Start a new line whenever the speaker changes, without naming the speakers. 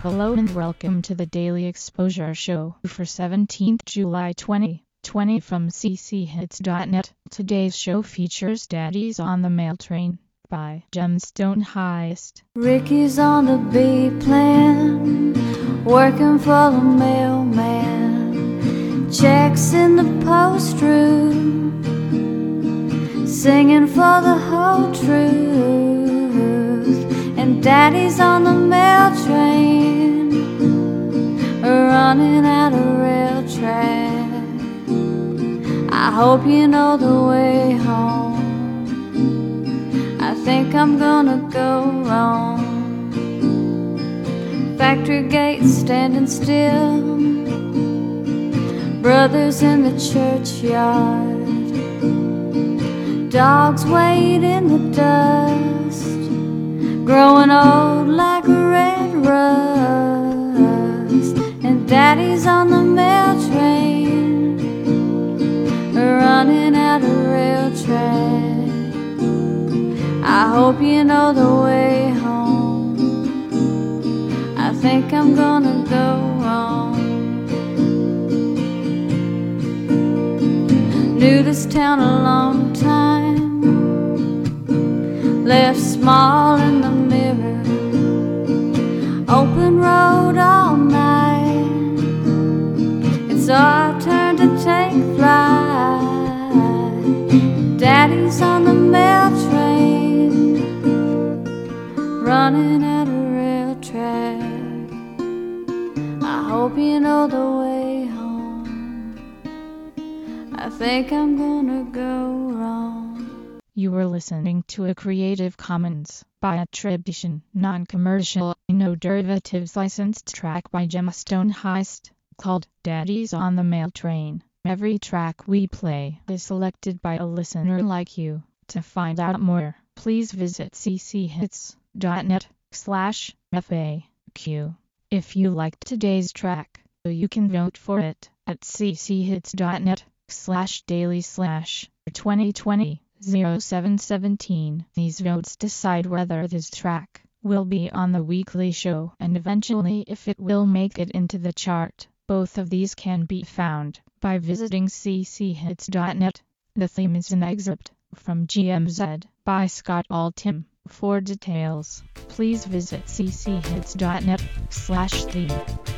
Hello and welcome to the Daily Exposure Show for 17th July 2020 from cchits.net. Today's show features Daddy's on the Mail Train by Gemstone Heist.
Ricky's on the B plan, working for the mailman, checks in the post room, singing for the whole truth. And Daddy's on the mail train, running out of rail track. I hope you know the way home. I think I'm gonna go wrong. Factory gates standing still, brothers in the churchyard, dogs wait in the dust, growing old like red rust. And Daddy's on the mail train, running out of rail track. I hope you know the way home. I think I'm gonna go wrong. Knew this town a long time, left small in the mirror, open road all night. It's our turn to take flight. Daddy's on the mail train, running out of rail track. I hope you know the way home. I think I'm gonna go wrong.
You were listening to a Creative Commons by attribution, non-commercial, no derivatives licensed track by Gemstone Heist, called Daddy's on the Mail Train. Every track we play is selected by a listener like you. To find out more, please visit cchits.net/FAQ. If you liked today's track, you can vote for it at cchits.net/daily/2020-0717. These votes decide whether this track will be on the weekly show and eventually if it will make it into the chart. Both of these can be found by visiting cchits.net. The theme is an excerpt from GMZ by Scott Altham. For details, please visit cchits.net/theme.